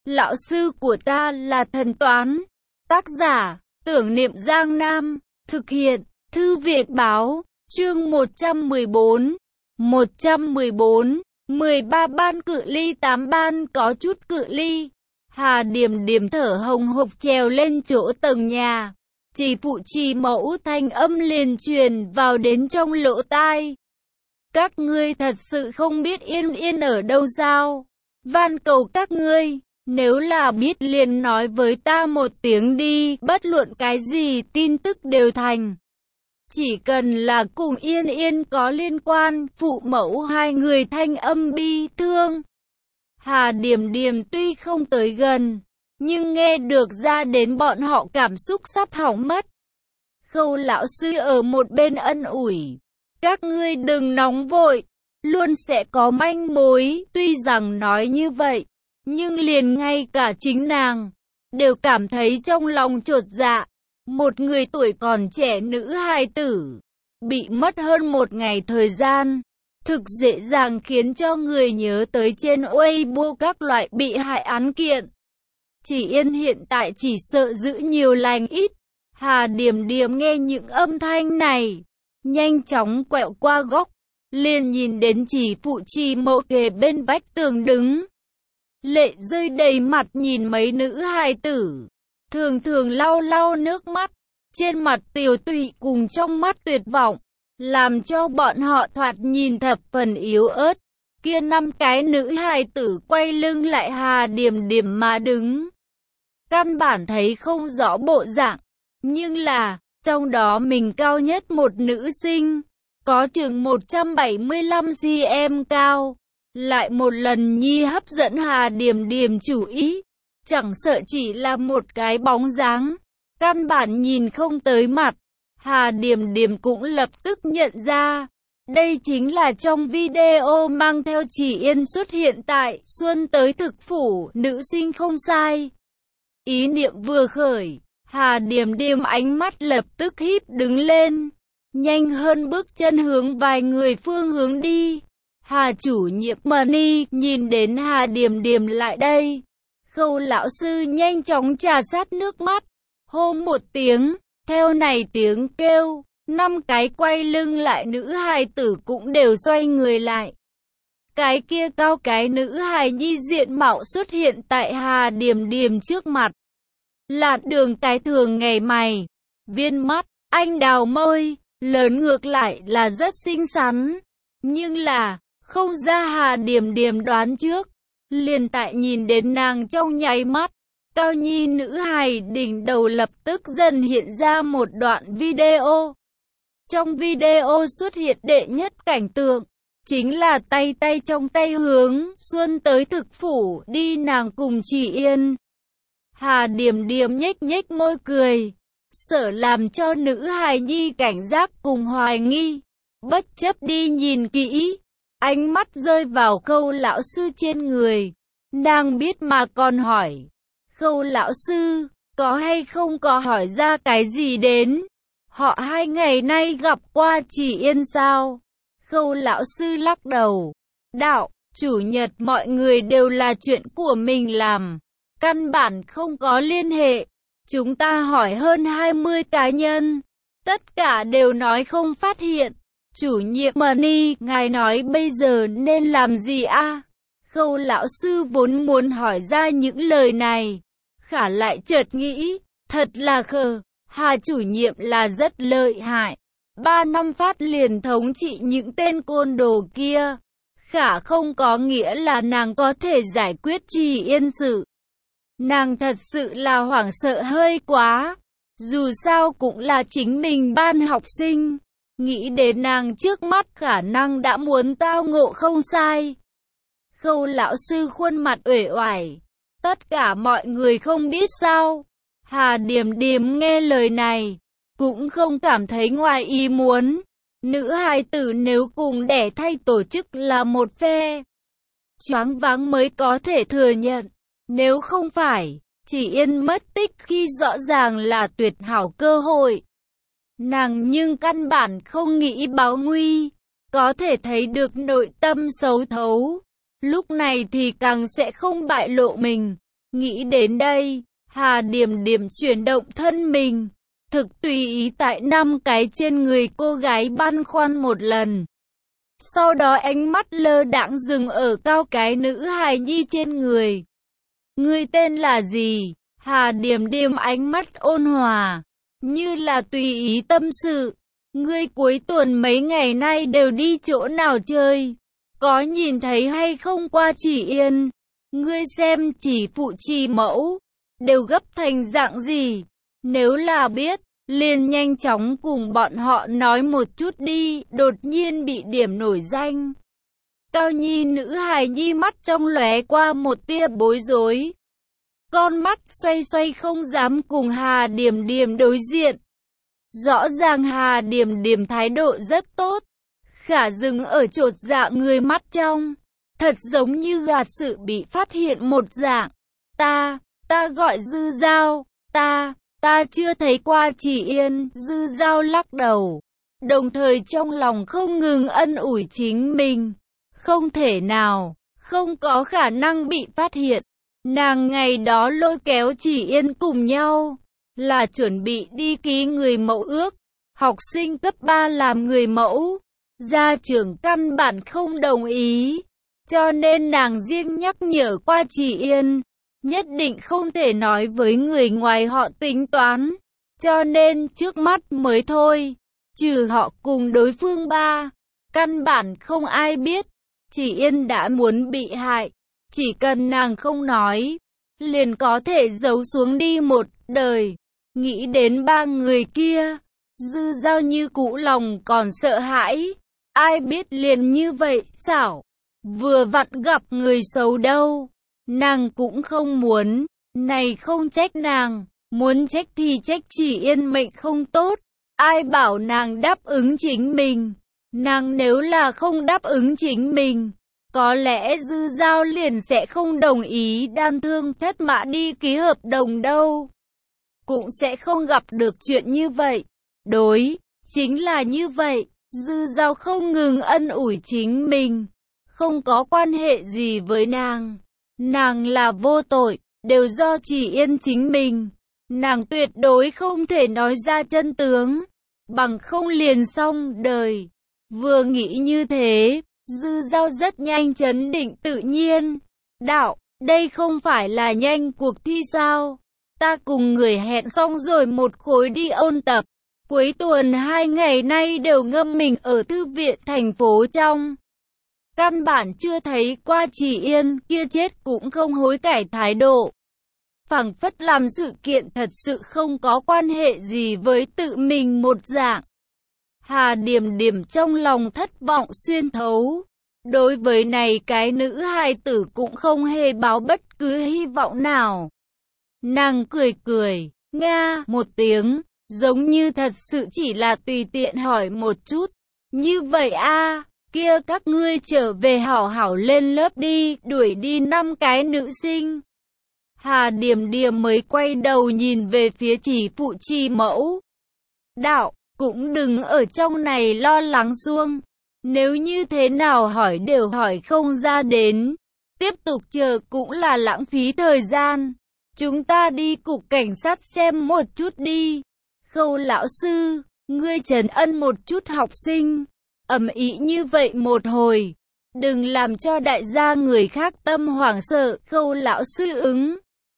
Lão sư của ta là thần toán. Tác giả, Tưởng Niệm Giang Nam. Thực hiện, Thư viện Báo. Chương 114. 13 ban cự ly 8 ban có chút cự ly. Hà Điềm Điềm thở hồng hộc trèo lên chỗ tầng nhà. Chỉ phụ trì mẫu thanh âm liền truyền vào đến trong lỗ tai. Các ngươi thật sự không biết Yên Yên ở đâu sao? Van cầu các ngươi, nếu là biết liền nói với ta một tiếng đi, bất luận cái gì tin tức đều thành. Chỉ cần là cùng Yên Yên có liên quan, phụ mẫu hai người thanh âm bi thương. Hà Điềm Điềm tuy không tới gần, nhưng nghe được ra đến bọn họ cảm xúc sắp hỏng mất. Khâu lão sư ở một bên ân ủi. Các ngươi đừng nóng vội, luôn sẽ có manh mối. Tuy rằng nói như vậy, nhưng liền ngay cả chính nàng đều cảm thấy trong lòng chột dạ. Một người tuổi còn trẻ nữ hài tử bị mất hơn một ngày thời gian, thực dễ dàng khiến cho người nhớ tới trên Weibo các loại bị hại án kiện. Chỉ Yên hiện tại chỉ sợ giữ nhiều lành ít. Hà Điềm Điềm nghe những âm thanh này, nhanh chóng quẹo qua góc, liền nhìn đến chỉ phụ trì mẫu kề bên vách tường đứng. Lệ rơi đầy mặt nhìn mấy nữ hài tử, thường thường lau lau nước mắt, trên mặt tiều tụy cùng trong mắt tuyệt vọng, làm cho bọn họ thoạt nhìn thập phần yếu ớt. Kia 5 cái nữ hài tử quay lưng lại Hà Điềm Điềm mà đứng. Căn bản thấy không rõ bộ dạng, nhưng là, trong đó mình cao nhất một nữ sinh, có chừng 175cm cao, lại một lần nhi hấp dẫn Hà Điềm Điềm chú ý, chẳng sợ chỉ là một cái bóng dáng, căn bản nhìn không tới mặt. Hà Điềm Điềm cũng lập tức nhận ra, đây chính là trong video mang theo Chỉ Yên xuất hiện tại Xuân tới thực phủ, nữ sinh không sai. Ý niệm vừa khởi, Hà Điềm Điềm ánh mắt lập tức híp đứng lên, nhanh hơn bước chân hướng vài người phương hướng đi. Hà chủ nhiệm Mani nhìn đến Hà Điềm Điềm lại đây, Khâu lão sư nhanh chóng trà sát nước mắt, hô một tiếng, theo này tiếng kêu, 5 cái quay lưng lại nữ hài tử cũng đều xoay người lại. Cái kia cao cái nữ hài nhi diện mạo xuất hiện tại Hà Điềm Điềm trước mặt. Là đường cái thường ngày mày, viên mắt, anh đào môi, lớn ngược lại là rất xinh xắn. Nhưng là, không ra Hà Điềm Điềm đoán trước, liền tại nhìn đến nàng trong nháy mắt, cao nhi nữ hài đỉnh đầu lập tức dần hiện ra một đoạn video. Trong video xuất hiện đệ nhất cảnh tượng, chính là tay trong tay hướng Xuân tới thực phủ đi nàng cùng Chỉ Yên. Hà Điềm Điềm nhếch nhếch môi cười, sợ làm cho nữ hài nhi cảnh giác cùng hoài nghi, bất chấp đi nhìn kỹ, ánh mắt rơi vào Khâu lão sư trên người, nàng biết mà còn hỏi, Khâu lão sư, có hay không có hỏi ra cái gì đến? Họ 2 ngày nay gặp qua Chỉ Yên sao? Khâu lão sư lắc đầu, đạo, chủ nhật mọi người đều là chuyện của mình làm, căn bản không có liên hệ. Chúng ta hỏi hơn 20 cá nhân, tất cả đều nói không phát hiện. Chủ nhiệm Mani, ngài nói bây giờ nên làm gì a? Khâu lão sư vốn muốn hỏi ra những lời này, khả lại chợt nghĩ, thật là khờ, Hà chủ nhiệm là rất lợi hại, 3 năm phát liền thống trị những tên côn đồ kia, khả không có nghĩa là nàng có thể giải quyết Chỉ Yên sự. Nàng thật sự là hoảng sợ hơi quá, dù sao cũng là chính mình ban học sinh, nghĩ đến nàng trước mắt khả năng đã muốn tao ngộ không sai. Khâu lão sư khuôn mặt uể oải, tất cả mọi người không biết sao. Hà Điềm Điềm nghe lời này, cũng không cảm thấy ngoài ý muốn. Nữ hài tử nếu cùng đẻ thay tổ chức là một phe, choáng váng mới có thể thừa nhận. Nếu không phải, Chỉ Yên mất tích khi rõ ràng là tuyệt hảo cơ hội. Nàng nhưng căn bản không nghĩ báo nguy, có thể thấy được nội tâm xấu thấu. Lúc này thì càng sẽ không bại lộ mình. Nghĩ đến đây, Hà Điểm Điểm chuyển động thân mình, thực tùy ý tại 5 cái trên người cô gái băn khoăn một lần. Sau đó ánh mắt lơ đãng dừng ở cao cái nữ hài nhi trên người. Ngươi tên là gì? Hà Điểm Điểm ánh mắt ôn hòa, như là tùy ý tâm sự. Ngươi cuối tuần mấy ngày nay đều đi chỗ nào chơi? Có nhìn thấy hay không qua Chỉ Yên? Ngươi xem Chỉ Phụ Chỉ Mẫu đều gấp thành dạng gì? Nếu là biết, liền nhanh chóng cùng bọn họ nói một chút đi. Đột nhiên bị điểm nổi danh. Cao nhi nữ hài nhi mắt trong lóe qua một tia bối rối. Con mắt xoay xoay không dám cùng Hà Điểm Điểm đối diện. Rõ ràng Hà Điểm Điểm thái độ rất tốt. Khả dừng ở chột dạ người mắt trong. Thật giống như gạt sự bị phát hiện một dạng. Ta gọi Dư Giao. Ta chưa thấy qua Chỉ Yên. Dư Giao lắc đầu. Đồng thời trong lòng không ngừng ân ủi chính mình. Không thể nào, không có khả năng bị phát hiện. Nàng ngày đó lôi kéo Chỉ Yên cùng nhau, là chuẩn bị đi ký người mẫu ước. Học sinh cấp 3 làm người mẫu, gia trưởng căn bản không đồng ý. Cho nên nàng riêng nhắc nhở qua Chỉ Yên, nhất định không thể nói với người ngoài họ tính toán. Cho nên trước mắt mới thôi, trừ họ cùng đối phương ba, căn bản không ai biết. Chỉ Yên đã muốn bị hại, chỉ cần nàng không nói, liền có thể giấu xuống đi một đời. Nghĩ đến 3 người kia, Dư Giao như cũ lòng còn sợ hãi. Ai biết liền như vậy, xảo, vừa vặn gặp người xấu đâu. Nàng cũng không muốn, này không trách nàng, muốn trách thì trách Chỉ Yên mệnh không tốt. Ai bảo nàng đáp ứng chính mình. Nàng nếu là không đáp ứng chính mình, có lẽ Dư Giao liền sẽ không đồng ý Đan Thương Thất Mã đi ký hợp đồng đâu. Cũng sẽ không gặp được chuyện như vậy. Chính là như vậy, Dư Giao không ngừng ân ủi chính mình. Không có quan hệ gì với nàng. Nàng là vô tội, đều do Chỉ Yên chính mình. Nàng tuyệt đối không thể nói ra chân tướng, bằng không liền xong đời. Vừa nghĩ như thế, Dư Giao rất nhanh chấn định tự nhiên. Đạo, đây không phải là nhanh cuộc thi sao? Ta cùng người hẹn xong rồi một khối đi ôn tập. Cuối tuần 2 ngày nay đều ngâm mình ở thư viện thành phố trong. Căn bản chưa thấy qua Chỉ Yên, kia chết cũng không hối cải thái độ. Phảng phất làm sự kiện thật sự không có quan hệ gì với tự mình một dạng. Hà Điểm Điểm trong lòng thất vọng xuyên thấu. Đối với này cái nữ hài tử cũng không hề báo bất cứ hy vọng nào. Nàng cười cười, nga một tiếng, giống như thật sự chỉ là tùy tiện hỏi một chút. Như vậy a, kia các ngươi trở về hảo hảo lên lớp đi, đuổi đi 5 cái nữ sinh. Hà Điểm Điểm mới quay đầu nhìn về phía Chỉ Phụ Chỉ Mẫu. Đạo, cũng đừng ở trong này lo lắng xuông. Nếu như thế nào hỏi đều hỏi không ra đến. Tiếp tục chờ cũng là lãng phí thời gian. Chúng ta đi cục cảnh sát xem một chút đi. Khâu lão sư, ngươi trấn ân một chút học sinh. Ầm ĩ như vậy một hồi. Đừng làm cho đại gia người khác tâm hoảng sợ. Khâu lão sư ứng.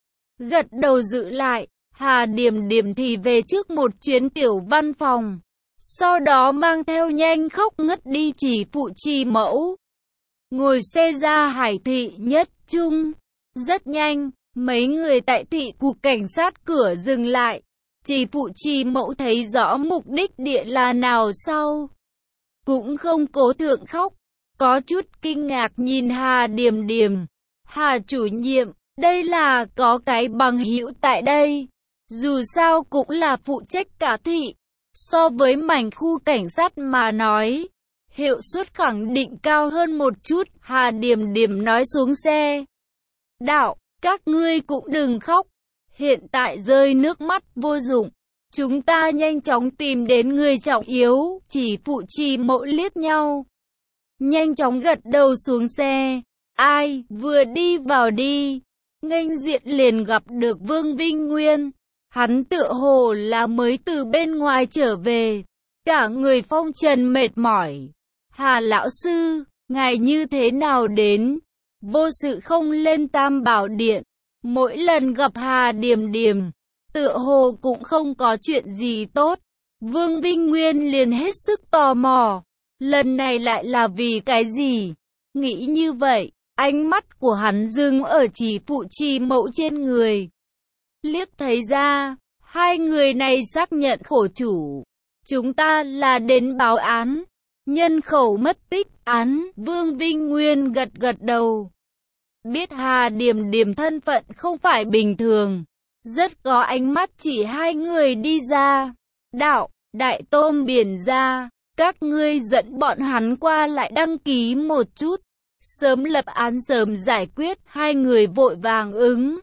Gật đầu giữ lại. Hà Điểm Điểm thì về trước một chuyến tiểu văn phòng. Sau đó mang theo nhanh khóc ngất đi Chỉ Phụ Chỉ Mẫu. Ngồi xe ra Hải Thị Nhất Trung. Rất nhanh, mấy người tại thị cục cảnh sát cửa dừng lại. Chỉ Phụ Chỉ Mẫu thấy rõ mục đích địa là nào sau. Cũng không cố thượng khóc. Có chút kinh ngạc nhìn Hà Điểm Điểm. Hà chủ nhiệm, đây là có cái bằng hữu tại đây. Dù sao cũng là phụ trách cả thị. So với mảnh khu cảnh sát mà nói, hiệu suất khẳng định cao hơn một chút. Hà Điểm Điểm nói xuống xe. Đạo, các ngươi cũng đừng khóc. Hiện tại rơi nước mắt vô dụng. Chúng ta nhanh chóng tìm đến người trọng yếu. Chỉ Phụ Chỉ Mẫu liếc nhau. Nhanh chóng gật đầu xuống xe. Ai, vừa đi vào đi. nghênh diện liền gặp được Vương Vinh Nguyên. Hắn tựa hồ là mới từ bên ngoài trở về, cả người phong trần mệt mỏi. Hà lão sư, ngài như thế nào đến? Vô sự không lên Tam Bảo Điện. Mỗi lần gặp Hà Điềm Điềm, tựa hồ cũng không có chuyện gì tốt. Vương Vinh Nguyên liền hết sức tò mò. Lần này lại là vì cái gì? Nghĩ như vậy, ánh mắt của hắn dừng ở chỉ phụ trì mẫu trên người. Liếc thấy ra, hai người này xác nhận khổ chủ. Chúng ta là đến báo án, nhân khẩu mất tích án. Vương Vinh Nguyên gật gật đầu. Biết Hà Điềm Điềm thân phận không phải bình thường, rất có ánh mắt chỉ hai người đi ra. Đạo, Đại Tôm Biển ra, các ngươi dẫn bọn hắn qua lại đăng ký một chút, sớm lập án sớm giải quyết. Hai người vội vàng ứng,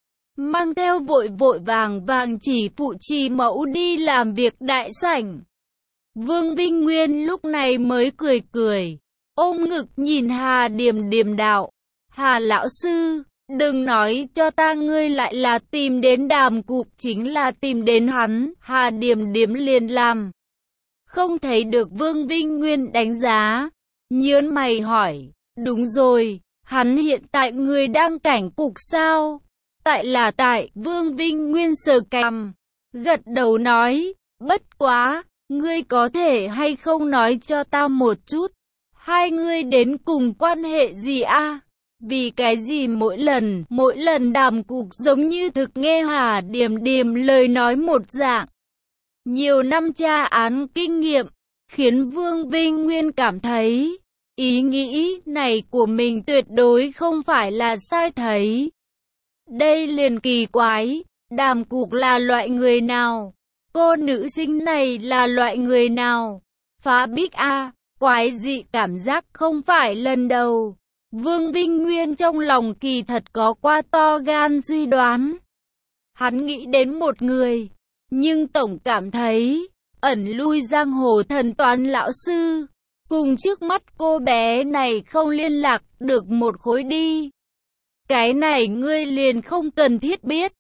mang theo vội vàng chỉ phụ trì mẫu đi làm việc đại sảnh. Vương Vinh Nguyên lúc này mới cười, ôm ngực nhìn Hà Điềm Điềm đạo, Hà lão sư, đừng nói cho ta ngươi lại là tìm đến Đàm Cục, chính là tìm đến hắn. Hà Điềm Điềm liền làm không thấy được Vương Vinh Nguyên đánh giá, nhớn mày hỏi, đúng rồi, hắn hiện tại người đang cảnh cục sao? Tại là tại. Vương Vinh Nguyên sờ cằm, gật đầu nói, bất quá, ngươi có thể hay không nói cho ta một chút, hai ngươi đến cùng quan hệ gì a? Vì cái gì mỗi lần Đàm Cục giống như thực nghe Hà Điềm Điềm lời nói một dạng. Nhiều năm tra án kinh nghiệm, khiến Vương Vinh Nguyên cảm thấy, ý nghĩ này của mình tuyệt đối không phải là sai thấy. Đây liền kỳ quái, Đàm Cục là loại người nào? Cô nữ sinh này là loại người nào? Phá bích a, quái dị cảm giác không phải lần đầu. Vương Vinh Nguyên trong lòng kỳ thật có qua to gan suy đoán. Hắn nghĩ đến một người, nhưng tổng cảm thấy, ẩn lui giang hồ thần toán lão sư, cùng trước mắt cô bé này không liên lạc được một khối đi. Cái này ngươi liền không cần thiết biết,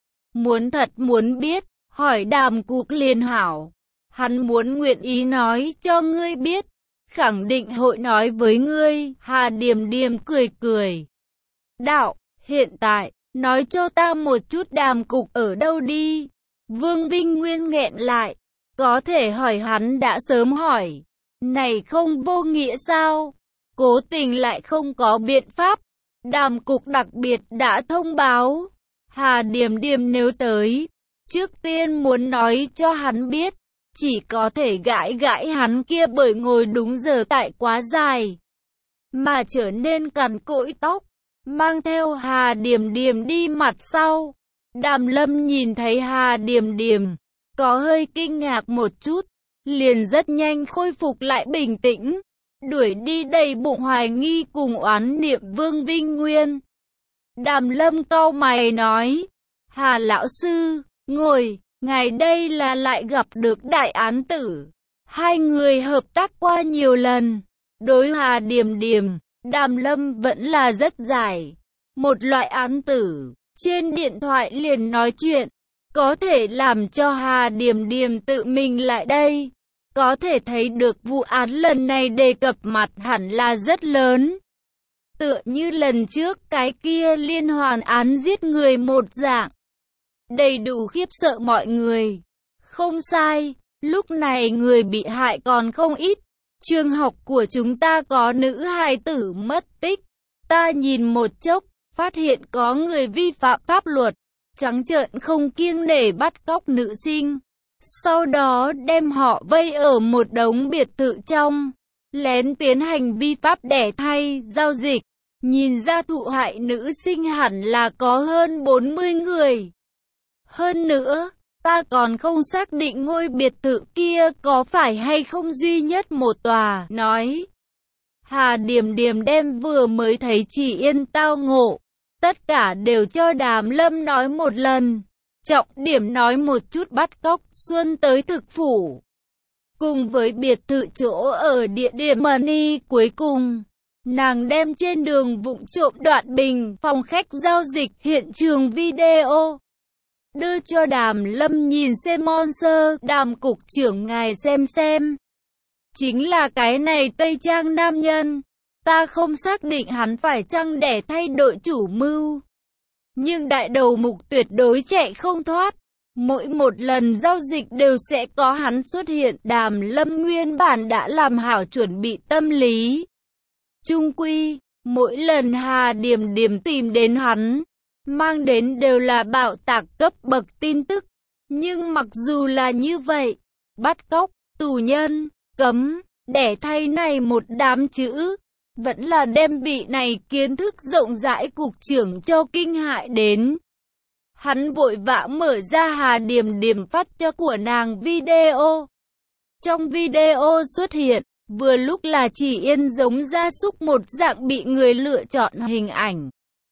muốn biết, hỏi Đàm Cục liền hảo. Hắn muốn nguyện ý nói cho ngươi biết, khẳng định hội nói với ngươi. Hà Điềm Điềm cười. Đạo, hiện tại, nói cho ta một chút Đàm Cục ở đâu đi. Vương Vinh Nguyên nghẹn lại, có thể hỏi hắn đã sớm hỏi. Này không vô nghĩa sao? Cố tình lại không có biện pháp. Đàm Cục đặc biệt đã thông báo. Hà Điềm Điềm nếu tới, trước tiên muốn nói cho hắn biết, chỉ có thể gãi hắn kia bởi ngồi đúng giờ tại quá dài, mà trở nên cằn cỗi tóc, mang theo Hà Điềm Điềm đi mặt sau. Đàm Lâm nhìn thấy Hà Điềm Điềm, có hơi kinh ngạc một chút, liền rất nhanh khôi phục lại bình tĩnh, đuổi đi đầy bụng hoài nghi cùng oán niệm Vương Vinh Nguyên. Đàm Lâm cau mày nói, Hà lão sư, ngồi, ngài đây là lại gặp được đại án tử. Hai người hợp tác qua nhiều lần. Đối Hà Điềm Điềm, Đàm Lâm vẫn là rất giải. Một loại án tử, trên điện thoại liền nói chuyện, có thể làm cho Hà Điềm Điềm tự mình lại đây. Có thể thấy được vụ án lần này đề cập mặt hẳn là rất lớn. Tựa như lần trước cái kia liên hoàn án giết người một dạng, đầy đủ khiếp sợ mọi người. Không sai, lúc này người bị hại còn không ít. Trường học của chúng ta có nữ hài tử mất tích. Ta nhìn một chốc, phát hiện có người vi phạm pháp luật, trắng trợn không kiêng nể bắt cóc nữ sinh. Sau đó đem họ vây ở một đống biệt thự trong, lén tiến hành vi pháp đẻ thai, giao dịch. Nhìn ra thụ hại nữ sinh hẳn là có hơn 40 người. Hơn nữa, ta còn không xác định ngôi biệt thự kia có phải hay không duy nhất một tòa. Nói, Hà Điềm Điềm đem vừa mới thấy chỉ yên tao ngộ, tất cả đều cho Đàm Lâm nói một lần. Trọng điểm nói một chút bắt cóc Xuân tới thực phủ, cùng với biệt thự chỗ ở địa điểm money cuối cùng. Nàng đem trên đường vụng trộm đoạn bình phòng khách giao dịch hiện trường video đưa cho Đàm Lâm nhìn xem Monster. Đàm cục trưởng ngài xem. Chính là cái này Tây Trang nam nhân. Ta không xác định hắn phải chăng để thay đổi chủ mưu. Nhưng đại đầu mục tuyệt đối chạy không thoát. Mỗi một lần giao dịch đều sẽ có hắn xuất hiện. Đàm Lâm nguyên bản đã làm hảo chuẩn bị tâm lý. Chung quy, mỗi lần Hà Điểm Điểm tìm đến hắn, mang đến đều là bạo tạc cấp bậc tin tức. Nhưng mặc dù là như vậy, bắt cóc, tù nhân, cấm, đẻ thay này một đám chữ, vẫn là đem vị này kiến thức rộng rãi cục trưởng cho kinh hại đến. Hắn vội vã mở ra Hà Điểm Điểm phát cho của nàng video. Trong video xuất hiện, vừa lúc là Chỉ Yên giống gia súc một dạng bị người lựa chọn hình ảnh.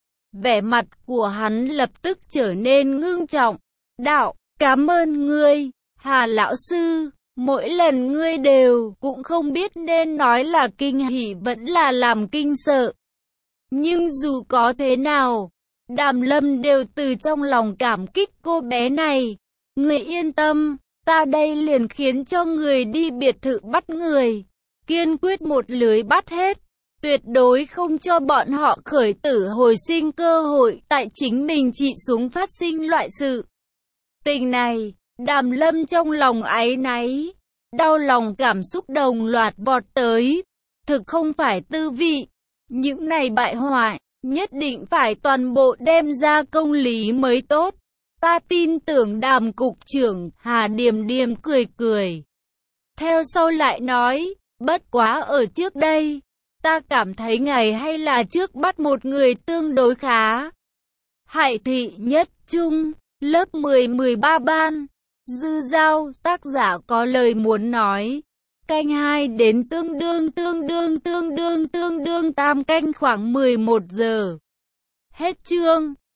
Vẻ mặt của hắn lập tức trở nên ngưng trọng. Đạo, cảm ơn ngươi, Hà lão sư. Mỗi lần ngươi đều cũng không biết nên nói là kinh hỉ vẫn là làm kinh sợ. Nhưng dù có thế nào, Đàm Lâm đều từ trong lòng cảm kích cô bé này. Người yên tâm, ta đây liền khiến cho người đi biệt thự bắt người. Kiên quyết một lưới bắt hết. Tuyệt đối không cho bọn họ khởi tử hồi sinh cơ hội tại chính mình trị xuống phát sinh loại sự tình này. Đàm Lâm trong lòng áy náy, đau lòng cảm xúc đồng loạt vọt tới. Thực không phải tư vị. Những này bại hoại, nhất định phải toàn bộ đem ra công lý mới tốt. Ta tin tưởng Đàm cục trưởng. Hà Điểm Điểm cười. Theo sau lại nói, bất quá ở trước đây, ta cảm thấy ngày hay là trước bắt một người tương đối khá. Hải Thị Nhất Trung, lớp 10-13 ban. Dư Giao, tác giả có lời muốn nói. Canh 2 đến tương đương tam canh khoảng 11 giờ. Hết chương.